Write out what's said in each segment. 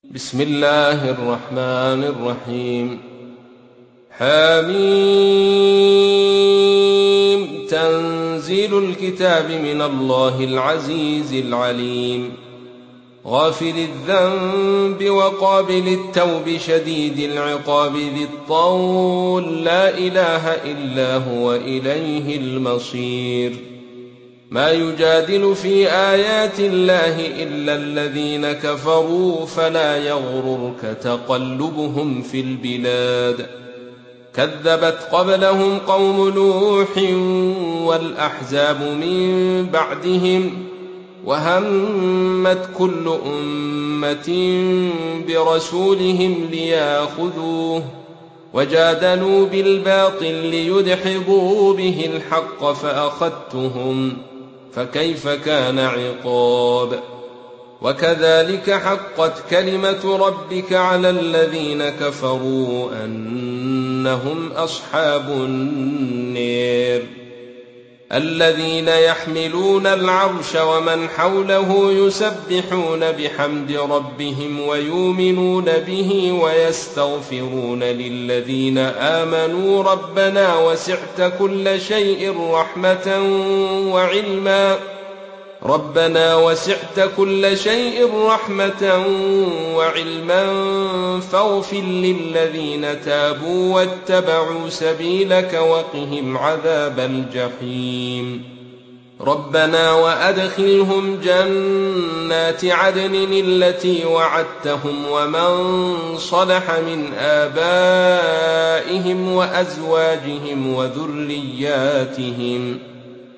بسم الله الرحمن الرحيم. حميم. تنزيل الكتاب من الله العزيز العليم، غافر الذنب وقابل التوب شديد العقاب ذي الطول، لا إله إلا هو إليه المصير. ما يجادل في آيات الله إلا الذين كفروا، فلا يغررك تقلبهم في البلاد. كذبت قبلهم قوم نوح والأحزاب من بعدهم، وهمت كل أمة برسولهم ليأخذوه، وجادلوا بالباطل ليدحضوا به الحق فأخذتهم، فكيف كان عقاب. وكذلك حقت كلمة ربك على الذين كفروا أنهم أصحاب النار. الذين يحملون العرش ومن حوله يسبحون بحمد ربهم ويؤمنون به ويستغفرون للذين آمنوا ربنا وسعت كل شيء رحمة وعلما فاغفر للذين تابوا واتبعوا سبيلك وقهم عذاب الجحيم. ربنا وأدخلهم جنات عدن التي وعدتهم ومن صلح من آبائهم وأزواجهم وذرياتهم،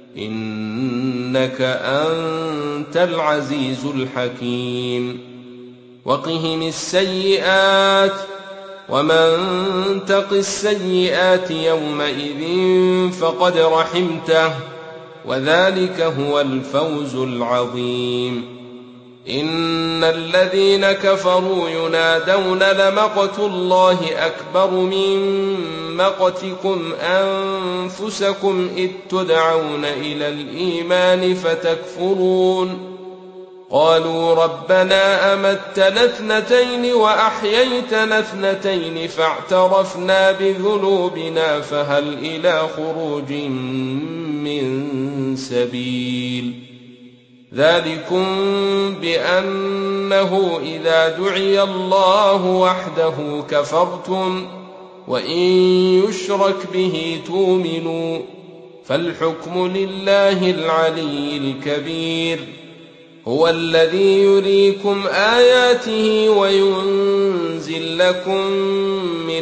إنك أنت العزيز الحكيم. وقهم السيئات، ومن تق السيئات يومئذ فقد رحمته، وذلك هو الفوز العظيم. إن الذين كفروا ينادون لمقت الله أكبر من مقتكم أنفسكم إذ تدعون إلى الإيمان فتكفرون. قالوا ربنا أمتنا اثنتين وأحييتنا اثنتين فاعترفنا بذنوبنا فهل إلى خروج من سبيل. ذلكم بأنه إذا دعي الله وحده كفرتم، وإن يشرك به تؤمنوا، فالحكم لله العلي الكبير. هو الذي يريكم آياته وينزل لكم من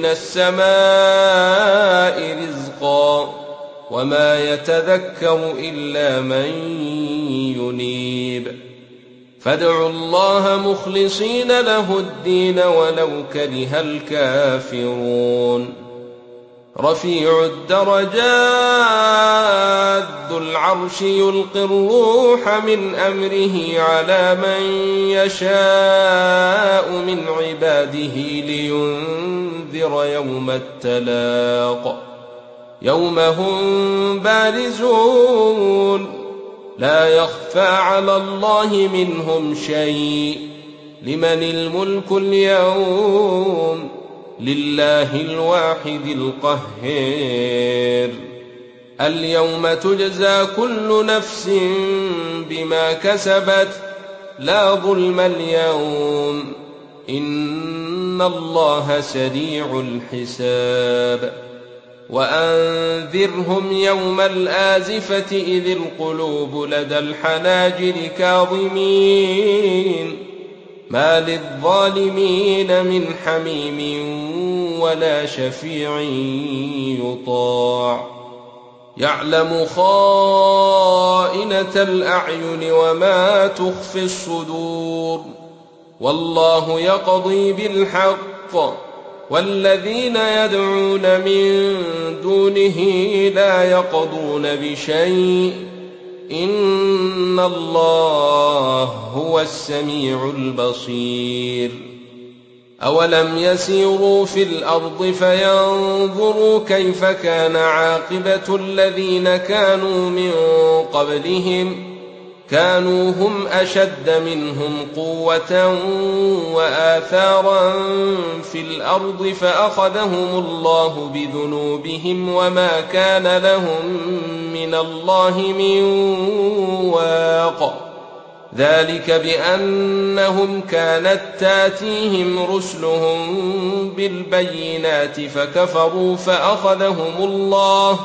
السماء رزقا، وما يتذكر إلا من ينيب. فادعوا الله مخلصين له الدين ولو كره الكافرون. رفيع الدرجات ذو العرش يلقي الروح من أمره على من يشاء من عباده لينذر يوم التلاق، يوم هم بارزون لا يخفى على الله منهم شيء. لمن الملك اليوم؟ لله الواحد القهار. اليوم تجزى كل نفس بما كسبت، لا ظلم اليوم، إن الله سريع الحساب. وأنذرهم يوم الآزفة إذ القلوب لدى الحناجر كاظمين، ما للظالمين من حميم ولا شفيع يطاع. يعلم خائنة الأعين وما تخفي الصدور، والله يقضي بالحق، والذين يدعون من دونه لا يقضون بشيء، إن الله هو السميع البصير. أولم يسيروا في الأرض فينظروا كيف كان عاقبة الذين كانوا من قبلهم، كانوا هم أشد منهم قوة وآثارا في الأرض فأخذهم الله بذنوبهم وما كان لهم من الله من واق. ذلك بأنهم كانت تاتيهم رسلهم بالبينات فكفروا فأخذهم الله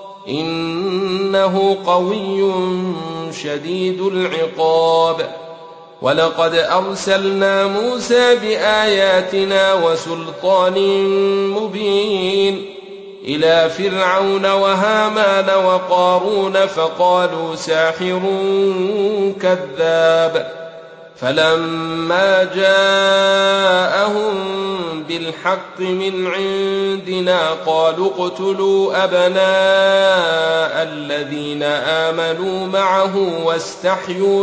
إنه قوي شديد العقاب. ولقد أرسلنا موسى بآياتنا وسلطان مبين إلى فرعون وهامان وقارون فقالوا ساحر كذاب. فلما جاءهم بالحق من عندنا قالوا اقتلوا أبناء الذين آمنوا معه واستحيوا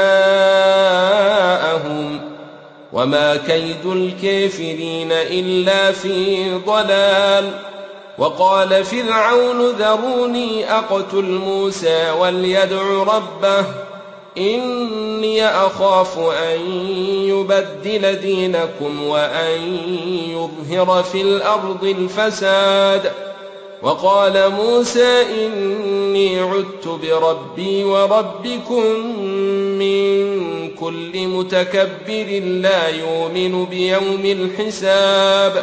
نساءهم وما كيد الكافرين إلا في ضلال. وقال فرعون ذروني أقتل موسى وليدع ربه إني أخاف أن يبدل دينكم وأن يظهر في الأرض الفساد. وقال موسى إني عدت بربي وربكم من كل متكبر لا يؤمن بيوم الحساب.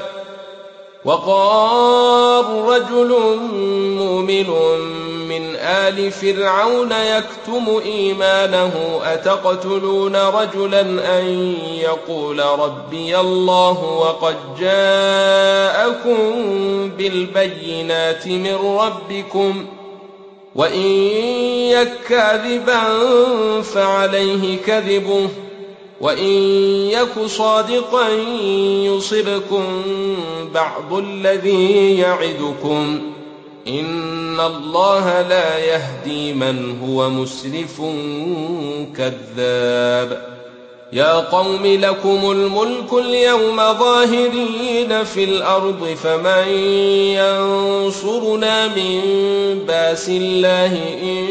وقال رجل مؤمن من آل فرعون يكتم إيمانه أتقتلون رجلا أن يقول ربي الله وقد جاءكم بالبينات من ربكم وإن يك كاذبا فعليه كذبه وإن يك صادقا يصبكم بعض الذي يعدكم إن الله لا يهدي من هو مسرف كذاب. يا قوم لكم الملك اليوم ظاهرين في الأرض فمن ينصرنا من بأس الله إن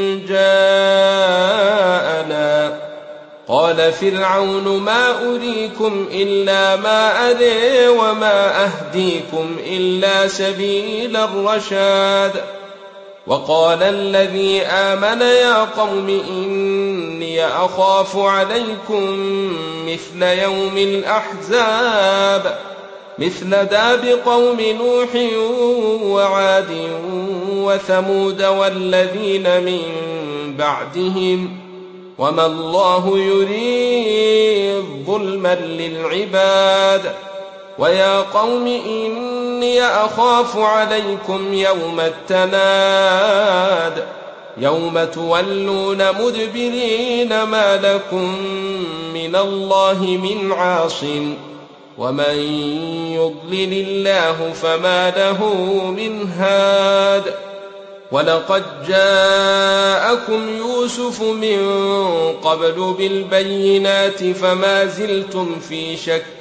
جاءنا. قال فرعون ما أريكم إلا ما أري وما أهديكم إلا سبيل الرشاد. وقال الذي آمن يا قوم إني أخاف عليكم مثل يوم الأحزاب مثل داب قوم نوح وعاد وثمود والذين من بعدهم وما الله يريد ظلما للعباد. ويا قوم إني أخاف عليكم يوم التناد يوم تولون مدبرين ما لكم من الله من عاصم ومن يضلل الله فما له من هاد. ولقد جاءكم يوسف من قبل بالبينات فما زلتم في شك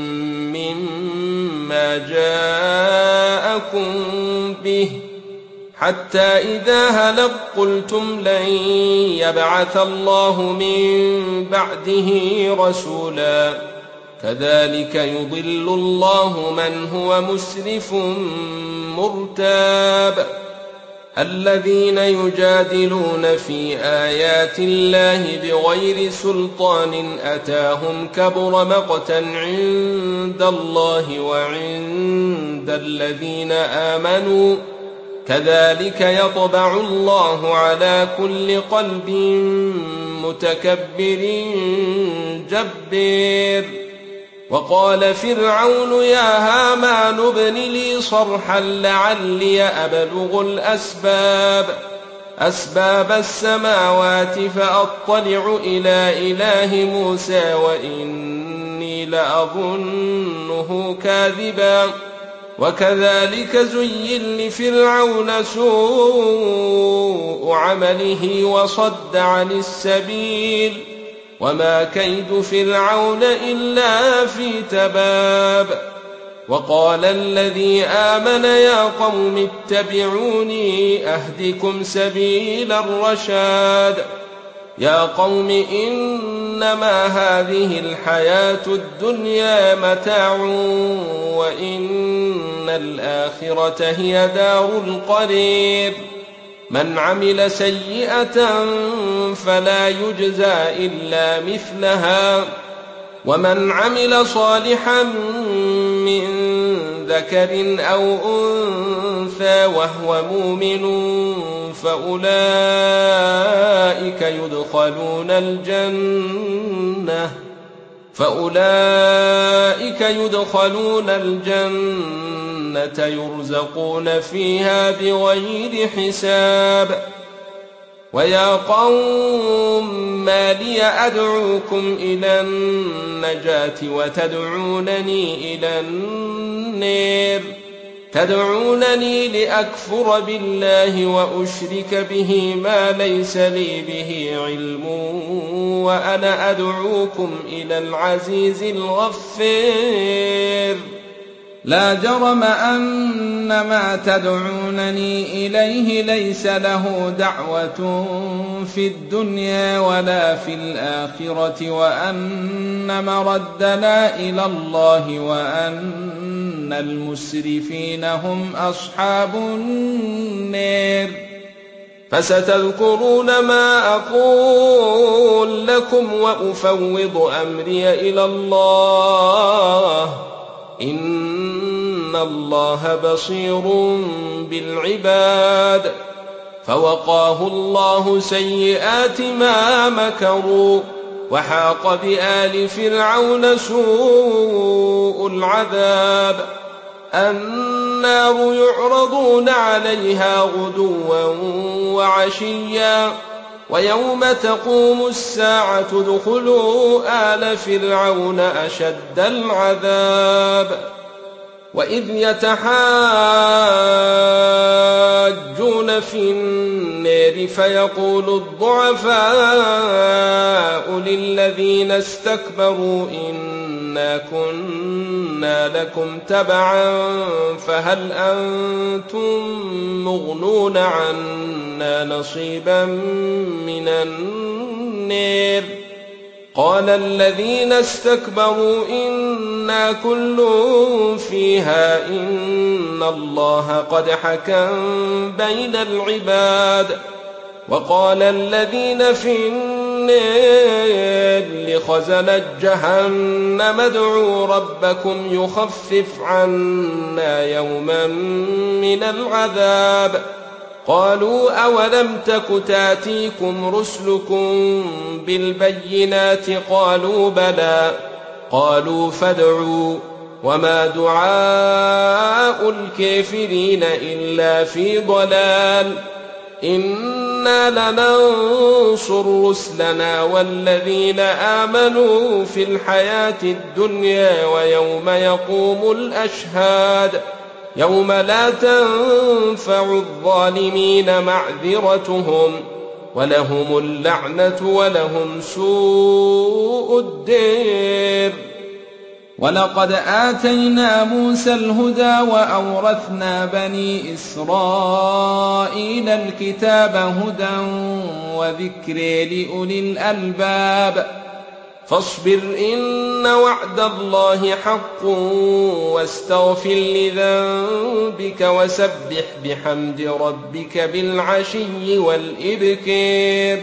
مما جاءكم به حتى إذا هلك قلتم لن يبعث الله من بعده رسولا كذلك يضل الله من هو مسرف مرتاب. الذين يجادلون في آيات الله بغير سلطان أتاهم كبر مقتا عند الله وعند الذين آمنوا كذلك يطبع الله على كل قلب متكبر جبار. وقال فرعون يا هامان ابن لي صرحا لعلي أبلغ أسباب السماوات فأطلع إلى إله موسى وإني لأظنه كاذبا. وكذلك زين لفرعون سوء عمله وصد عن السبيل وما كيد فرعون إلا في تباب. وقال الذي آمن يا قوم اتبعوني أهدكم سبيل الرشاد. يا قوم إنما هذه الحياة الدنيا متاع وإن الآخرة هي دار القرير من عمل سيئة فلا يجزى إلا مثلها ومن عمل صالحا من ذكر أو أنثى وهو مؤمن فأولئك يدخلون الجنة يرزقون فيها بغير حساب ويا قوم ما لي أدعوكم إلى النجاة وتدعونني إلى النار تدعونني لأكفر بالله وأشرك به ما ليس لي به علم وأنا أدعوكم إلى العزيز الغفار لا جرم أن ما تدعونني إليه ليس له دعوة في الدنيا ولا في الآخرة وأن مردنا إلى الله وأن المسرفين هم أصحاب النار فستذكرون ما أقول لكم وأفوض أمري إلى الله إن الله بصير بالعباد فوقاه الله سيئات ما مكروا وحاق بآل فرعون سوء العذاب النار يعرضون عليها غدوا وعشيا ويوم تقوم الساعة ادخلوا آل فرعون أشد العذاب وإذ يتحاجون في النار فيقول الضعفاء للذين استكبروا إنا كنا لكم تبعا فهل أنتم مغنون عنا نصيبا من النار قال الذين استكبروا إنا كل فيها إن الله قد حكم بين العباد وقال الذين في النار لخزنة جهنم ادعوا ربكم يخفف عنا يوما من العذاب قالوا أولم تك تاتيكم رسلكم بالبينات قالوا بلى قالوا فادعوا وما دعاء الكافرين إلا في ضلال إنا لننصر رسلنا والذين آمنوا في الحياة الدنيا ويوم يقوم الأشهاد يوم لا تنفع الظالمين معذرتهم ولهم اللعنة ولهم سوء الدير ولقد آتينا موسى الهدى وأورثنا بني إسرائيل الكتاب هدى وذكر لأولي الألباب فاصبر إن وعد الله حق واستغفر لذنبك وسبح بحمد ربك بالعشي والإبكار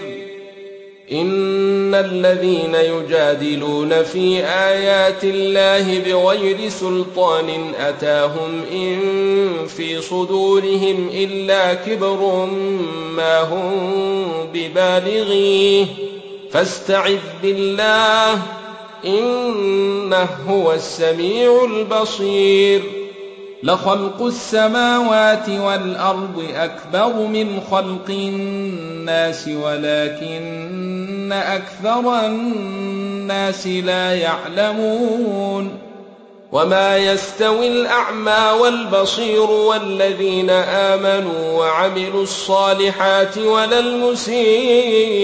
إن الذين يجادلون في آيات الله بغير سلطان أتاهم إن في صدورهم إلا كبر ما هم ببالغيه فاستعذ بالله إنه هو السميع البصير لخلق السماوات والأرض أكبر من خلق الناس ولكن أكثر الناس لا يعلمون وما يستوي الأعمى والبصير والذين آمنوا وعملوا الصالحات ولا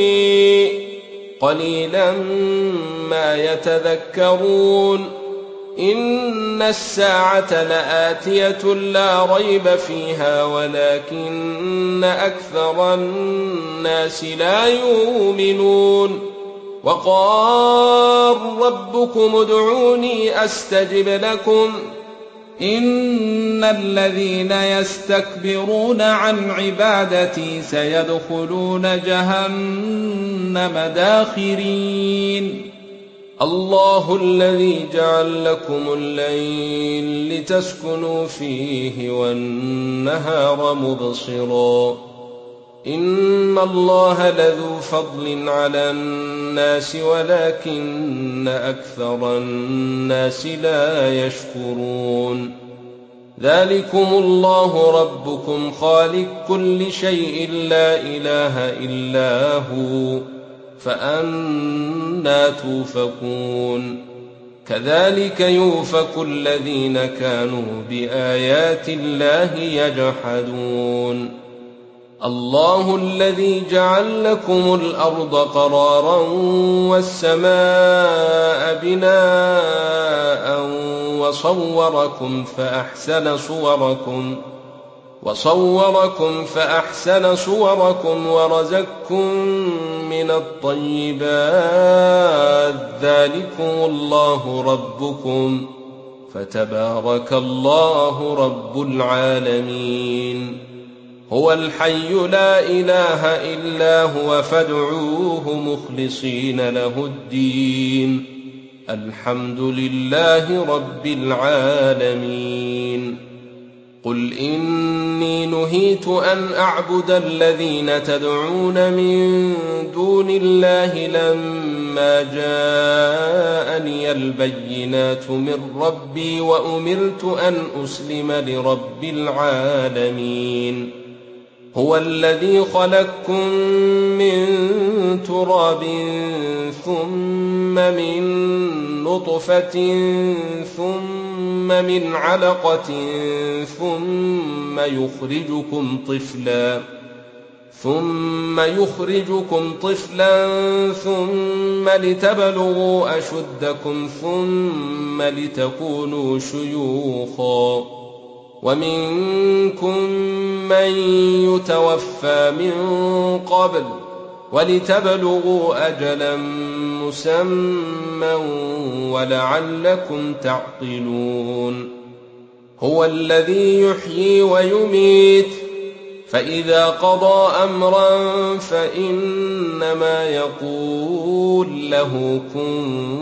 المسيء قليلا ما يتذكرون إن الساعة لآتية لا ريب فيها ولكن أكثر الناس لا يؤمنون وقال ربكم ادعوني أستجب لكم إن الذين يستكبرون عن عبادتي سيدخلون جهنم داخرين الله الذي جعل لكم الليل لتسكنوا فيه والنهار مبصرا إن الله لذو فضل على الناس ولكن أكثر الناس لا يشكرون ذلكم الله ربكم خالق كل شيء لا إله إلا هو فأنى توفكون كذلك يؤفك الذين كانوا بآيات الله يجحدون الله الذي جعل لكم الأرض قرارا والسماء بناء وصوركم فأحسن صوركم ورزقكم من الطيبات ذلكم الله ربكم فتبارك الله رب العالمين هو الحي لا إله إلا هو فادعوه مخلصين له الدين الحمد لله رب العالمين قل إني نهيت أن أعبد الذين تدعون من دون الله لما جاءني البينات من ربي وأمرت أن أسلم لرب العالمين هو الذي خلقكم من تراب ثم من نطفة ثم من علقة ثم يخرجكم طفلا ثم لتبلغوا أشدكم ثم لتكونوا شيوخا ومنكم من يتوفى من قبل ولتبلغوا أجلا مسمى ولعلكم تعقلون هو الذي يحيي ويميت فإذا قضى أمرا فإنما يقول له كن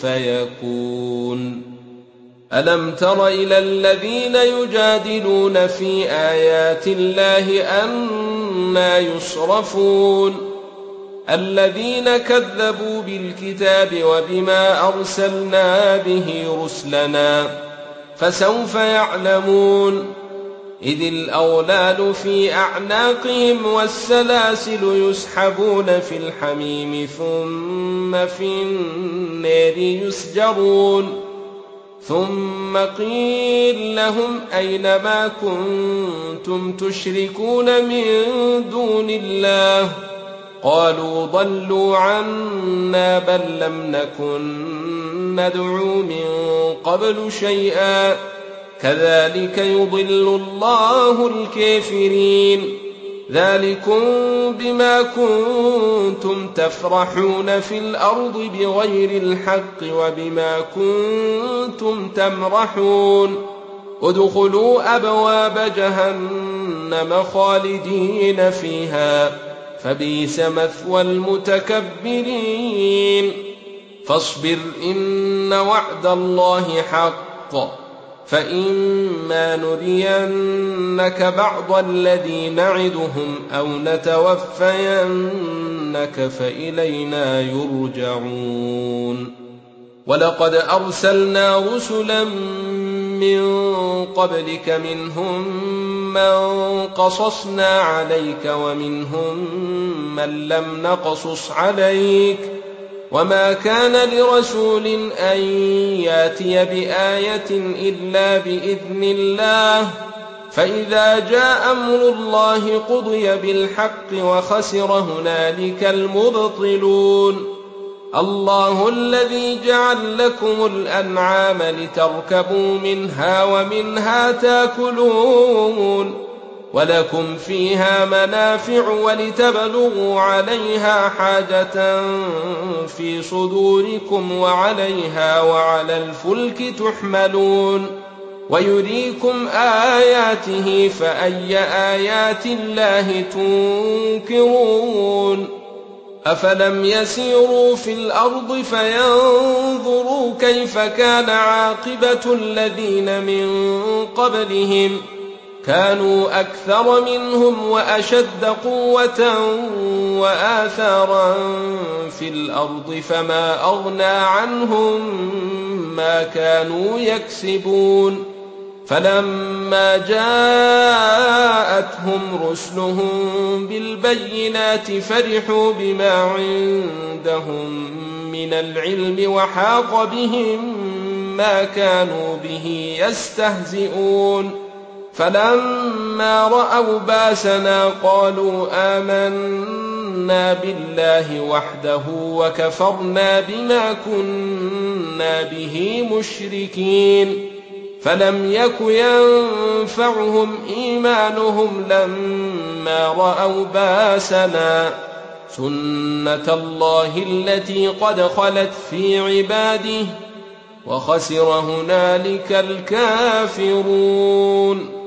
فيكون ألم تر إلى الذين يجادلون في آيات الله أنى يصرفون الذين كذبوا بالكتاب وبما أرسلنا به رسلنا فسوف يعلمون إذ الأغلال في أعناقهم والسلاسل يسحبون في الحميم ثم في النار يسجرون ثم قيل لهم أين ما كنتم تشركون من دون الله قالوا ضلوا عنا بل لم نكن ندعو من قبل شيئا كذلك يضل الله الكافرين ذلكم بما كنتم تفرحون في الأرض بغير الحق وبما كنتم تمرحون ادخلوا أبواب جهنم خالدين فيها فبئس مثوى المتكبرين فاصبر إن وعد الله حق فإما نرينك بعض الذي نعدهم أو نتوفينك فإلينا يرجعون ولقد أرسلنا رسلا من قبلك منهم من قصصنا عليك ومنهم من لم نقصص عليك وما كان لرسول أن ياتي بآية إلا بإذن الله فإذا جاء أمر الله قضي بالحق وخسر هنالك المبطلون الله الذي جعل لكم الأنعام لتركبوا منها ومنها تاكلون ولكم فيها منافع ولتبلغوا عليها حاجة في صدوركم وعليها وعلى الفلك تحملون ويريكم آياته فأي آيات الله تنكرون أفلم يسيروا في الأرض فينظروا كيف كان عاقبة الذين من قبلهم كانوا أكثر منهم وأشد قوة وآثارا في الأرض فما أغنى عنهم ما كانوا يكسبون فلما جاءتهم رسلهم بالبينات فرحوا بما عندهم من العلم وحاق بهم ما كانوا به يستهزئون فلما رأوا باسنا قالوا آمنا بالله وحده وكفرنا بما كنا به مشركين فلم يك ينفعهم إيمانهم لما رأوا باسنا سنة الله التي قد خلت في عباده وخسر هنالك الكافرون